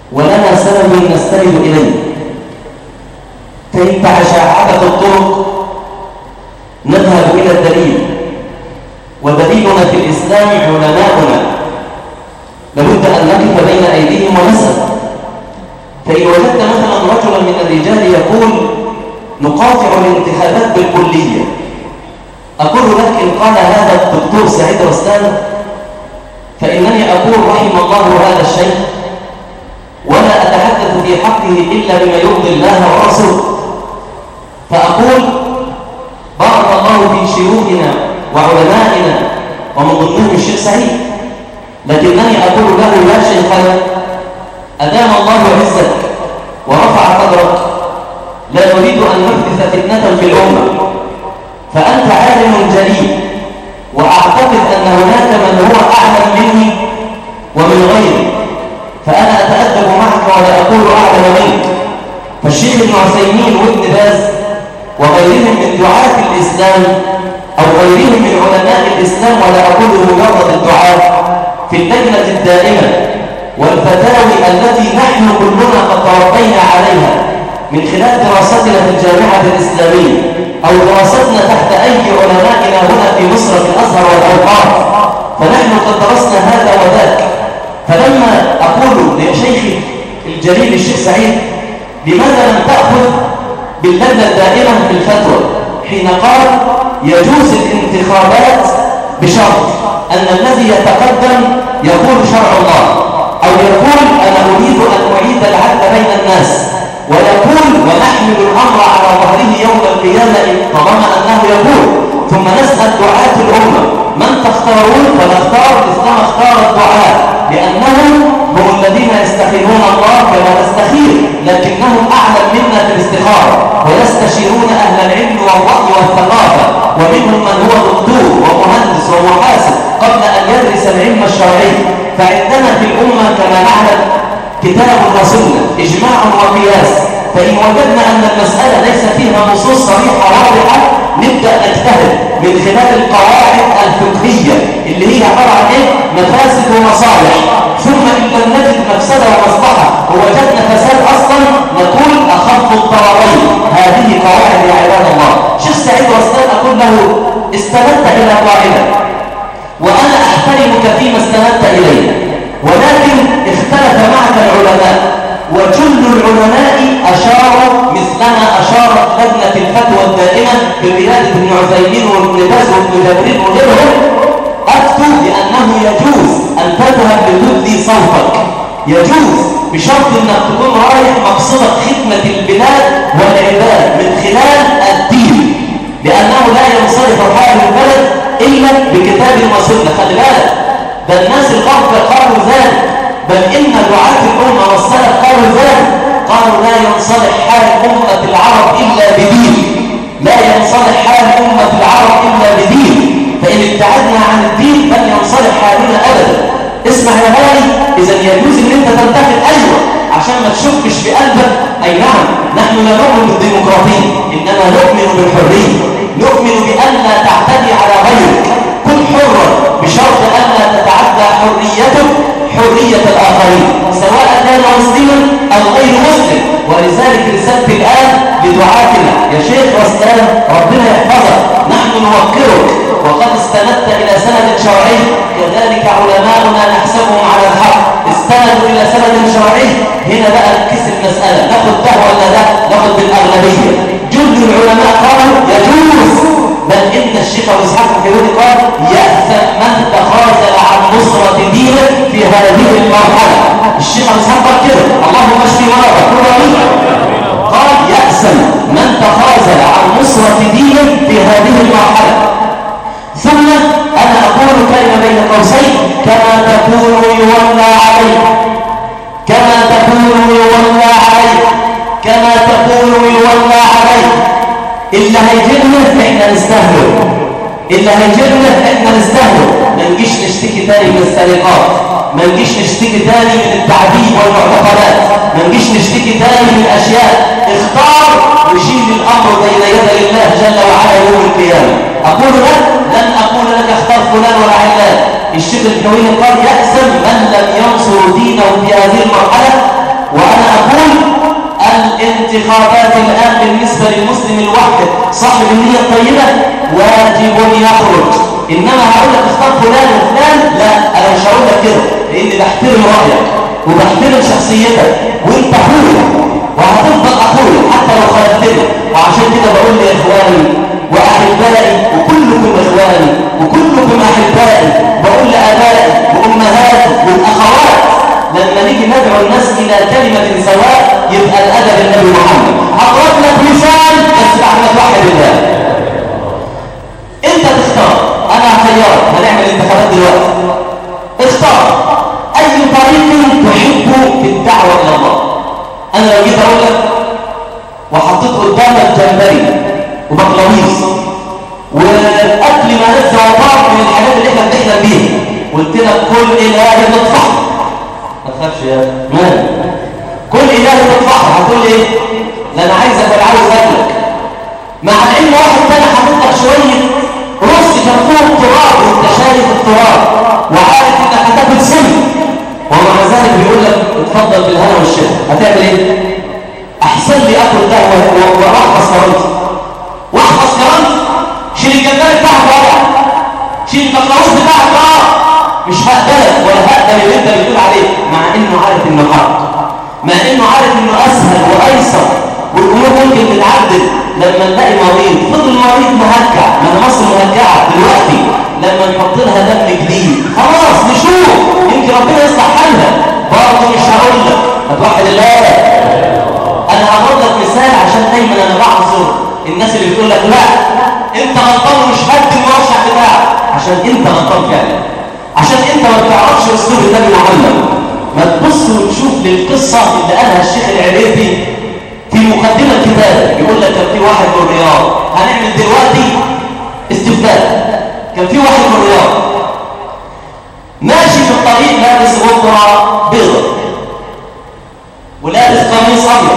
ولنا سبب نستند إليه. فإن تشعبت الطرق نذهب إلى الدليل، ودليلنا في الإسلام علماؤنا لابد أن نقف بين أيديهم ونسأل. فإن وجدت مثلا رجلا من الرجال يقول نقاطع الانتخابات بالكلية، أقول لك إن قال هذا الدكتور سعيد رستان فإنني أقول رحم الله هذا الشيخ، ولا أتحدث في حقه إلا بما يرضي الله ورسوله. فأقول بارك الله في شيوخنا وعلمائنا ومن ضمنهم الشيخ سعيد، لكنني أقول له يا شيخنا أدام الله عزك ورفع قدرك، لا نريد أن نحدث فتنة في الأمة، فأنت عالم جليل، وأعتقد أن هناك من هو أعلم مني ومن غيري، فأنا أتأدب معك ولا أقول أعلم منك. فالشيخ ابن عثيمين وابن باز وغيرهم من دعاة الإسلام أو غيرهم من علماء الإسلام، ولا أقول مجرد الدعاة، في اللجنة الدائمة والفتاوي التي نحن كلنا قد تربينا عليها من خلال دراستنا في الجامعة الإسلامية أو دراستنا تحت أيدي علمائنا هنا في مصر في الأزهر والأوقاف، فنحن قد درسنا هذا وذاك. فلما أقول لشيخي الجليل الشيخ سعيد لماذا لم تأخذ باللجنة الدائمة في الفتوى حين قال يجوز الانتخابات بشرط أن الذي يتقدم يقول شرع الله، أو يقول أنا أريد أن أعيد العدل بين الناس، ويقول ونحمل الأمر على ظهره يوم القيامة طالما أنه يقول، ثم نسأل دعاة الأمة من تختارون؟ فنختار مثلما اختار الدعاة، لأنهم هم الذين يستخيرون الله كما نستخير، لكنهم أعلم منا في الاستخارة ويستشيرون أهل العلم والرأي والثقافة، ومنهم من هو دكتور ومهندس ومحاسب قبل أن يدرس العلم الشرعي. فعندنا في الأمة كما نعلم كتاب وسنة، إجماع وقياس، فإن وجدنا أن المسألة ليس فيها نصوص صريحة واضحة نبدأ نجتهد من خلال القواعد الفقهية اللي هي عبارة عن مفاسد ومصالح، ثم إن لم نجد مفسدة ومصلحة ووجدنا فساد أصلا نقول أخف الضررين. هذه قواعد يا عباد الله. شيخ سعيد رستان أقول له استندت إلى قاعدة وأنا أحترمك فيما استندت إليه، ولكن اختلف معك العلماء، وجل العلماء أشاروا مثلما أشارت لجنة الفتوى الدائمة بقيادة ابن عثيمين وابن باز وابن جبريل وغيرهم، أفتوا بأنه يجوز أن تذهب لتبدي صوتك، يجوز بشرط أنك تكون رايح مقصودك خدمة البلاد والعباد من خلال الدين، لأنه لا ينصرف حال البلد إلا بكتاب وسنة. خلي بالك، ده الناس الغرب قالوا ذلك، بل إن دعاة الأمة والسلف قالوا ذلك، قالوا لا ينصلح حال أمة العرب إلا بدين، لا ينصلح حال أمة العرب إلا بدين، فإن ابتعدنا عن الدين لن ينصلح حالنا أبدا. اسمع يا غالي، إذا يجوز إن أنت تنتخب أيوة عشان ما تشكش في قلبك. أي نعم، نحن لا نؤمن بالديمقراطية، إنما نؤمن بالحرية، نؤمن بأن لا تعتدي على غيرك، كن حرا بشرط أن لا تتعدى حريتك حرية الآخرين، سواء كان مسلما أو غير مسلم. ولذلك رسالة الآن لدعاتنا يا شيخ رستان ربنا يحفظك، نحن نوقرك وقد استندت إلى سند شرعي، كذلك علماؤنا نحسبهم على الحق استندوا إلى سند شرعي. هنا بقى نكس المسألة، ناخد ده ولا ده؟ ناخد بالأغلبية. جل العلماء قالوا يجوز، بل إن الشيخ أبو إسحاق الحلولي قال يأثم من تخاذل عن نصرة دينه في هذه المرحلة. الشيخ أبو إسحاق قال كده، اللهم اشف مرضى، قال يأثم من تخاذل عن نصرة دينه في هذه المرحلة. ثم أنا أقول كلمة بين قوسين، كما تكون يولى عليك، كما تكون يولى عليك، كما تكون يولى عليك. اللي هيجيبنا احنا نستهله، اللي هيجيبنا احنا نستهله. ما نجيش نشتكي تاني من السرقات، ما نجيش نشتكي تاني من التعذيب والمعتقلات، ما نجيش نشتكي تاني من أشياء. اختار وشيل الأمر بين يدي الله جل وعلا يوم القيامة. أقول لك، لن أقول لك اختار فلان ولا علان. الشيخ الحويني قال يأسم من لم ينصر دينه في هذه المرحلة يخرج. انما هقول لك اختار فلان وفلان، لا انا مش هقول لك كده، لاني بحترم رايك وبحترم شخصيتك، وانت اخويا وهتفضل اخويا حتى لو خالفتني. وعشان كده بقول لاخواني واحبائي، وكلكم اخواني وكلكم احبائي، بقول لابائي وامهاتي والاخوات، لما نيجي ندعو الناس الى كلمه سواء يبقى الادب النبي محمد. هضرب لك مثال بس بعد ما توحد الله. انت تختار، انا هخيرك، هنعمل انتخابات دلوقتي. اختار اي طريق تحبه في الدعوه الى الله. انا لو جيت اقول لك وحطيت قدامك جمبري وبقلاويز واكل ما لذ وطاب من الحاجات اللي احنا بنحلم بيها، قلت لك كل اله تطفح، ما تخافش يا مان، كل اله تطفح، هتقول ايه؟ لا انا عايزك ولا عاوز اكلك. مع العلم واحد تاني حاطط لك شويه رز كان فوق التراب وانت شايف التراب وعارف انك هتاكل سم، ومع ذلك بيقول لك اتفضل بالهنا والشفا، هتعمل ايه؟ احسن لي اكل ده واحفظ كرامتي، واحفظ كرامتي. شيل الجمبري بتاعك بره، شيل البقلاويز بتاعك بره، مش هقبلك ولا هقبل اللي انت بتقول عليه، مع انه عارف انه حق، مع انه عارف انه اسهل وايسر والامور ممكن تتعدل. لما نلاقي مريض فضل مريض مهكع، ما مصر مهكعه دلوقتي، لما نحط لها دم جديد خلاص نشوف يمكن ربنا يصلح حالها. برضه مش هقول لك هتوحد الله. انا هضرب لك مثال عشان دايما انا بعذر الناس اللي بتقول لك لا انت غلطان ومش هدي المرشح بتاعك، عشان انت غلطان فعلا، عشان انت ما بتعرفش اسلوب النبي محمد. ما تبص وتشوف للقصه اللي قالها الشيخ العريفي في مقدمه الكتاب، يقول لك كان في واحد من الرياض، هنعمل دلوقتي استفتاء. كان في واحد من الرياض ماشي في الطريق لابس غطره بيضاء ولابس قميص ابيض،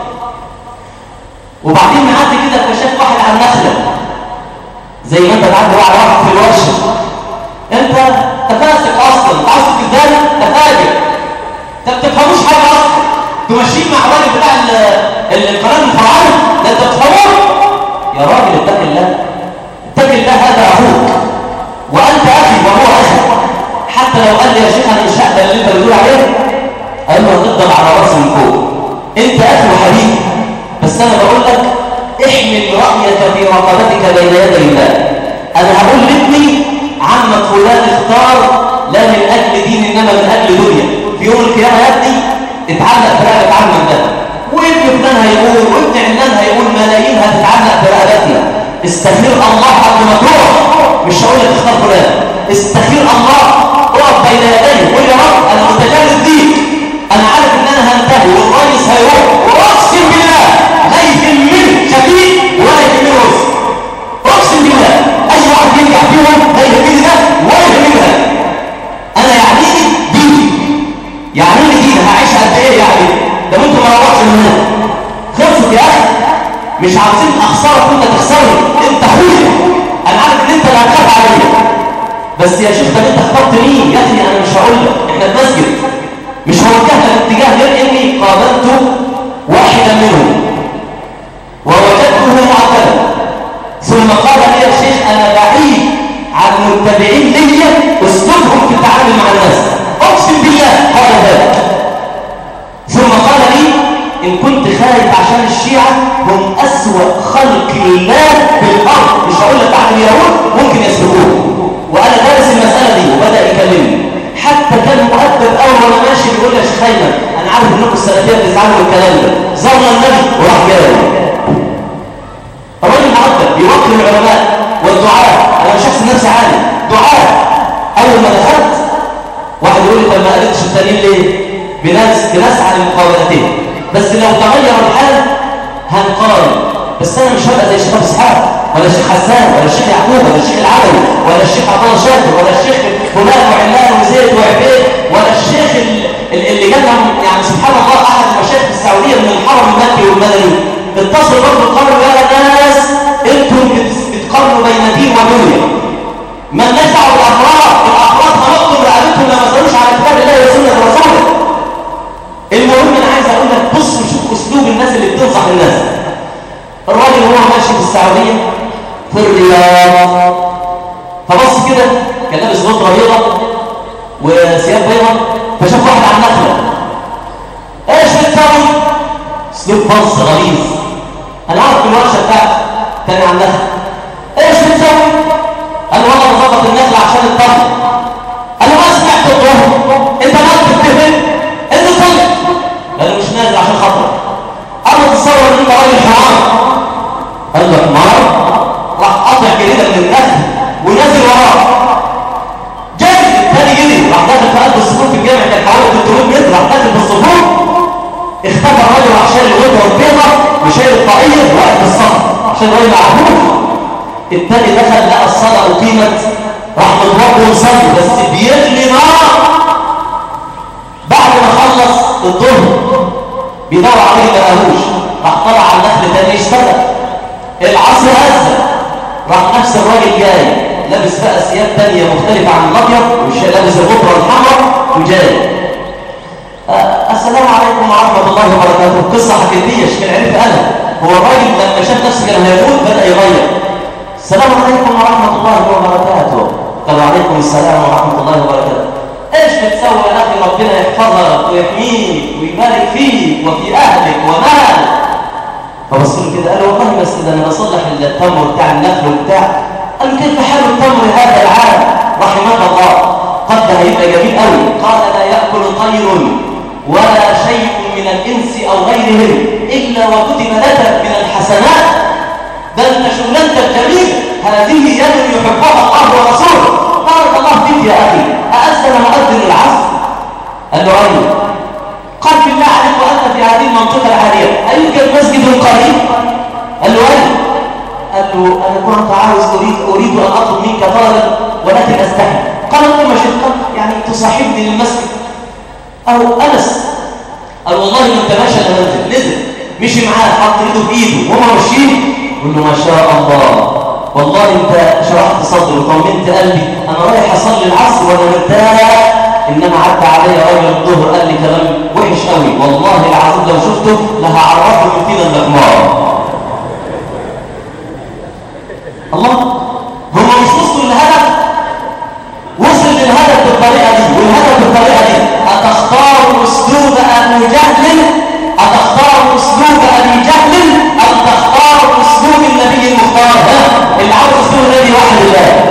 وبعدين معدي كده فشاف واحد على النخله، زي ما انت تعدي واحد في الورشه، انت تفاسق اصلا، انت عاوز تتكلم تفاجئ، انت ما بتفهموش حاجه اصلا، تمشيك مع الراجل بتاع القانون الفرعوني ده، انت بتفهمه. يا راجل اتق الله، اتق الله، هذا اخوك وانت اخي وهو اخي. حتى لو قال لي يا شيخ انا مش هقبل اللي انت بتقول عليه، قال له هتفضل على راسي من فوق، انت اخي وحبيبي، بس انا بقول لك احمل رايك في رقبتك بين يدي الله. انا هقول لابني عمك فلان اختار لا من اجل دين انما من اجل دنيا، في يوم القيامه يا ابني اتعلق برقبه عمك ده، وابن فلان هيقول وابن علان هيقول، ملايين هتتعلق برقبتنا. استخير الله قبل ما تروح، مش هقول لك اختار فلان، استخير الله، اقف بين يديه وقول يا رب انا متجرد بيك، انا عارف ان انا هنتهي والرئيس هيروح، واقسم بالله لا يهمني شديد ولا يهمني رز، اقسم بالله اي واحد ينجح فيهم لا يهمني ده ولا يهمني ده. انا يعنيني ديني، يعنيني ديني، هعيش قد ايه يعني؟ ده ممكن ما اروحش من هنا. خلصت يا اخي، مش عاوزين اخسرك وانت تخسرني، انت اخويا، انا عارف ان انت اللي هتخاف عليا، بس يا شيخ طب انت اخترت مين؟ يا اخي انا مش هقول لك، احنا في مسجد مش هوجهنا الاتجاه غير اني قابلت واحدا منهم ووجدته معتدا، ثم قال لي يا شيخ انا بعيد عن المتبعين ليا اسلوبهم في التعامل مع الناس، اقسم بالله هذا ذلك. ثم قال لي ان كنت خايف عشان الشيعة هم اسوأ خلق الله في الارض، مش هقول لك بعد اليهود ممكن يسلكوه، وانا دارس المسألة دي. وبدأ يكلمني حتى كان مؤدب اول وانا ماشي بيقول لي يا شيخ ايمن انا عارف انكم السلفيه بتزعلوا من الكلام ده، زرنا النبي وراح جاي. الراجل مؤدب بيوكل العلماء والدعاء، انا مش هحسب نفسي عالم، دعاء. اول ما دخلت واحد يقول لي طب ما قالتش التانيين ليه؟ بنسعى لمقابلتين، بس لو تغير الحال هنقارن، بس انا مش هبقى زي الشيخ اسحاق ولا الشيخ حسان ولا الشيخ يعقوب ولا الشيخ العلوي ولا الشيخ عبد الله شاكر ولا الشيخ فلان وعلان وزيد وعبيد ولا الشيخ اللي جالنا يعني سبحان الله احد المشايخ في السعوديه من الحرم المكي والمدني اتصل برضه قالوا يا ناس انتم بتقارنوا بين دين ودنيا، ما لناش دعوه بالافراد، الافراد هنقطم رقبتهم لما صاروش على كتاب الله وسنه رسوله. المهم انا عايز اقول لك بص وشوف اسلوب الناس اللي بتنصح الناس. الراجل هو ماشي في السعوديه في الرياض فبص كده كان لابس غطرة بيضة وثياب بيضة، فشاف واحد على النخلة. ايش بتسوي؟ اسلوب فظ غليظ. انا عارف في الورشه بتاعتي تاني على النخلة. ايش بتسوي؟ قال له والله بظبط النخلة عشان الطهر. قال له ما سمعت الظهر، انت ما بتتفق، انت صلي. قال له مش نازل عشان خاطرك. قال له تصور ان انت راجل حرام. قال له حمار؟ راح قاطع جريده من النخل ونازل وراه. جاي الثاني جري راح داخل في قلب الصفوف في الجامع، كان حوالي 300 متر، راح داخل في الصفوف. اختفى الراجل راح شايل الغدره والبيضه وشايل الطاقيه وواقف في الصف عشان الراجل معروف. الثاني دخل لقى الصلاه اقيمت، راح متوضي وصلي بس بيغلي نار. بعد ما خلص الظهر بيدور عليه ما لقاهوش، راح طلع على النخل تاني يشتغل. العصر أذن، راح نفس الراجل جاي لابس بقى ثياب تانية مختلفة عن الأبيض، ومش لابس الغطرة الحمراء وجاي. السلام عليكم ورحمة الله وبركاته. القصة حكيتية كان عرف أنا. هو الراجل لما شاف نفسه كان هيموت بدأ يغير. السلام عليكم ورحمة الله وبركاته. قال وعليكم السلام ورحمة الله وبركاته. ايش بتسوي يا اخي؟ ربنا يحفظك ويحميك ويبارك فيك وفي اهلك ومالك. فبص له كده قال له والله بس ده انا بصلح التمر بتاع النخل وبتاع. قال له كيف حال التمر هذا العام؟ رحمك الله، قد ده هيبقى جميل قوي. قال لا ياكل طير ولا شيء من الانس او غيرهم الا وكتب لك من الحسنات. ده انت شغلانتك جميله، هذه يد يحبها الله ورسوله. بارك الله فيك يا اخي. أأذن مؤذن العصر؟ قال له أيوه. قال بالله عليك وأنت في هذه المنطقة العالية أيوجد مسجد قريب؟ قال له أيوه. قال له أنا كنت عاوز أريد أن أطلب منك طلبا ولكن أستحي. قال له ما شئت يعني تصاحبني للمسجد أو أنس. قال والله ما أنت ماشي أنا نزل مشي معاه حط إيده في إيده وهم ماشيين. قال له ما شاء الله والله انت شرحت صدري وطمنت قلبي. انا رايح اصلي العصر وانا مرتاح، انما عدى عليا راجل الظهر قال لي كلام وحش قوي والله العظيم لو شفته لهعرفه من فينا المجمار. الله، هم مش وصلوا للهدف؟ وصل للهدف بالطريقه دي والهدف بالطريقه دي. اتختار اسلوب ابي جهل؟ اتختار اسلوب ابي جهل ام تختار اسلوب النبي المختار؟ اللي عاوز اسلوب النبي واحد الله.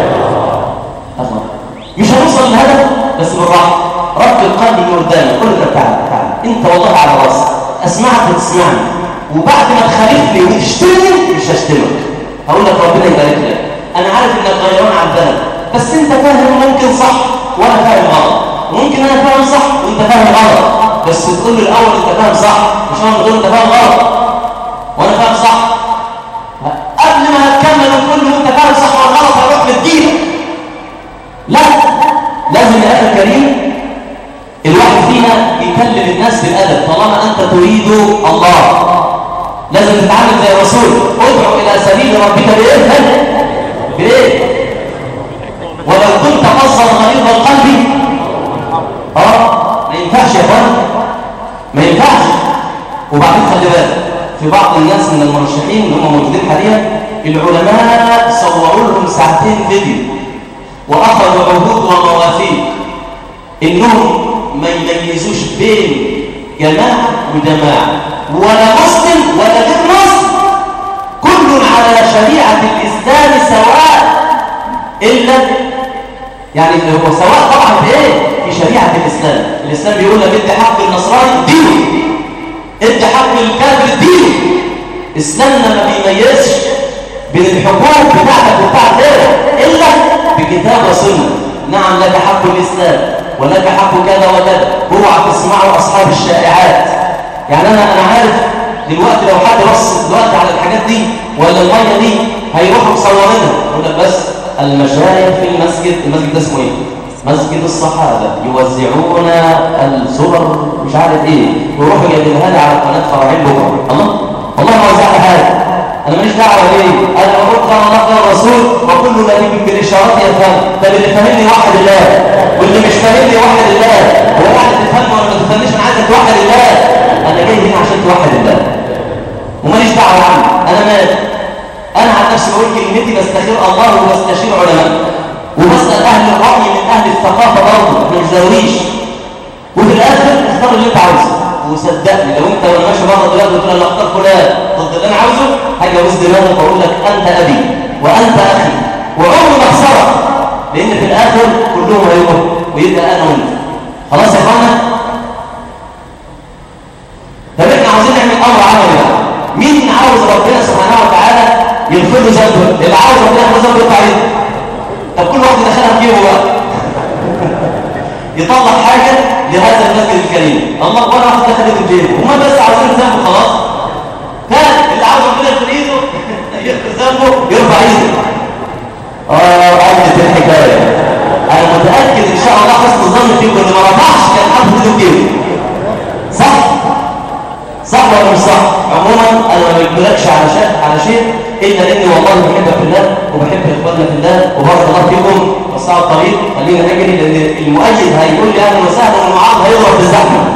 مش هنوصل للهدف بس بالراحه. رب القلب اللي قدامي قول له تعالى تعالى انت والله على راسي، اسمعك وتسمعني، وبعد ما تخالفني وتشتمني مش هشتمك، هقول لك ربنا يبارك لك. انا عارف انك غيران عن ذلك بس انت فاهم ممكن صح وانا فاهم غلط، وممكن انا فاهم صح وانت فاهم غلط. بس تقول لي الاول انت فاهم صح، مش انا بقول انت فاهم غلط وانا فاهم صح. قبل ما هتكمل وتقول له انت فاهم صح ولا غلط هروح للدين. لا، لازم يا اخي الكريم الواحد فينا يكلم الناس بالادب. طالما انت تريد الله لازم تتعامل زي الرسول. ادعو الى سبيل ربك بايه؟ ولو كنت فظا غليظ القلب ما ينفعش يا فندم، ما ينفعش. وبعدين خلي بالك في بعض الناس من المرشحين اللي هم موجودين حاليا العلماء صوروا لهم ساعتين فيديو واخذوا عهود ومواثيق انهم ما يميزوش بين جماعه وجماعه ولا مسلم ولا غير مسلم، كل على شريعه الاسلام سواء، الا يعني هو سواء طبعا في ايه؟ في شريعه الاسلام. الاسلام بيقول لك ادي حق النصراني دينه، ادي حق الكافر دينه. اسلامنا ما بيميزش بين الحقوق بتاعتك وبتاعت غيرك الا بكتاب وسنه. نعم لك حق الاسلام ولك حق كذا وكذا. اوعى تسمعوا اصحاب الشائعات. يعني انا عارف دلوقتي لو حد بص دلوقتي على الحاجات دي ولا الميه دي هيروحوا مصورينها يقول لك بس المشايخ في المسجد ده اسمه ايه؟ مسجد الصحابه يوزعون الصور مش عارف ايه، ويروحوا جايبينها لي على قناه فرعين بكره. الله والله ما وزعت حاجه، انا ماليش دعوه بيه. انا بقول قال الله قال الرسول وكل نبي بالاشارات يفهم. طب اللي فاهمني واحد الله واللي مش فاهمني واحد الله. هو واحد تفهمني ولا ما تفهمنيش؟ انا عايزك توحد الله. انا جاي هنا عشان توحد الله وماليش دعوه عنه. انا مالي؟ انا عن نفسي بقول بقول كلمتي بستخير الله وبستشير علماء وبسأل أهل الرأي من أهل الثقافة برضه، احنا مش درويش. وفي الآخر اختار اللي أنت عاوزه. وصدقني لو أنت ماشي بره دلوقتي وتقول أنا أختار فلان ضد اللي أنا عاوزه، هاجي أبوس دماغك وأقول لك أنت أبي وأنت أخي، وعمري ما أخسرك، لأن في الآخر كلهم هيقولوا ويبقى أنا وأنت. خلاص يا إخوانا؟ طب احنا عاوزين نعمل أمر عملي بقى. مين عاوز ربنا سبحانه وتعالى يغفر له ذنبه؟ اللي عاوز ربنا يغفر ذنبه يطلع عليه. طب كل واحد دخلها في جيبه بقى يطلع حاجه لهذا المسجد الكريم. الله ولا واحد دخلت في جيبه، هم بس عاوزين ذنبه خلاص. اللي عاوز ربنا يغفر ايده يغفر ذنبه يرفع ايده. قلت الحكايه. انا متاكد ان شاء الله حسن الظن فيكم اللي ما رفعش كان حاطط ايده في جيبه. صح؟ صح ولا مش صح؟ عموما انا ما بجبركش على شيء الا اني والله بحبك في الله وبحب اخواننا في الله وبارك الله فيكم. وسعوا الطريق، خلينا نجري لان المؤيد هيقول لي اهلا وسهلا والمعارض هيضرب بالزحمه.